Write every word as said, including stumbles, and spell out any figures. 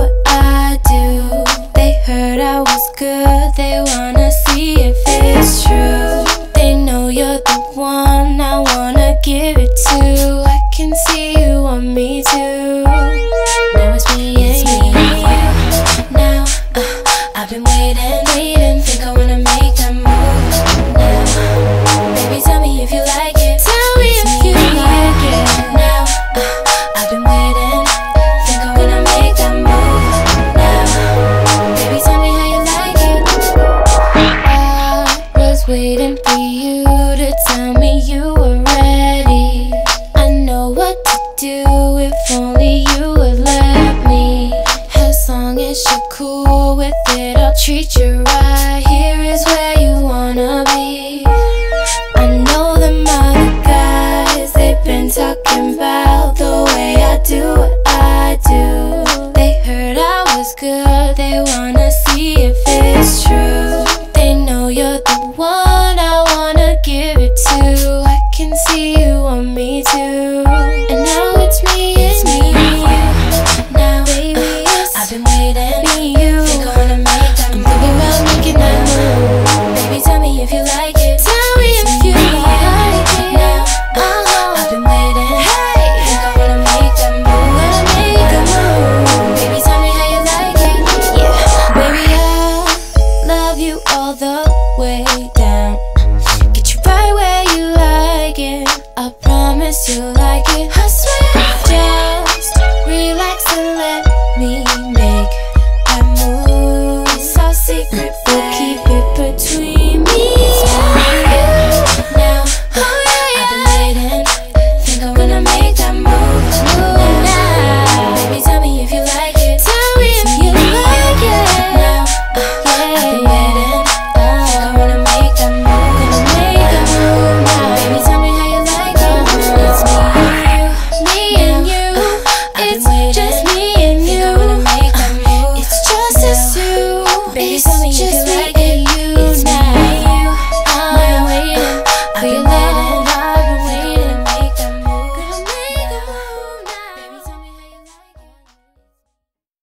what I do. They heard I was good, they wanna see if it's true. They know you're the one I wanna give it to. I can see you want me too. Now it's me and you. Now uh, I've been waiting, waiting. Think I wanna make that move now. Baby, tell me if you like it. Tell me if you like it. Now uh, I've been waiting. Think I wanna make that move now. Baby, tell me how you like it. I was waiting for you to tell me you were ready. I know what to do if only you would let me. As long as you're cool with it, I'll treat you right. Here is where you wanna be. I know them other guys, they've been talking about the way I do what I do. They heard I was good, they wanna see if it's true. They know you're the one I wanna give it to. I can see you want me too. And now it's me and you. Now, baby, uh, I've been waiting. Me and you. Think I wanna make that move. I'm thinking about making that move. Baby, tell me if you like it. Tell me if you like it. Now, uh, I've been waiting. Hey, think I wanna make that move. Wanna make a move. Baby, tell me how you like it. Yeah, baby, I love you all the way down. Get you right where you like it. I promise you like it. I swear. Just relax and let me make that move. It's our secret, but keep it between me and you. Now, oh yeah, I've been waiting. Think I wanna make that move. Move now. Baby, tell me if you like it. Tell me if you like it. Now, uh, yeah, I've been waiting. Think I wanna make that move. Gonna make that move now. Baby, tell me how you like it. It's me and you, me and you. It's just me and you. It's just us two. Baby, tell me if you like it.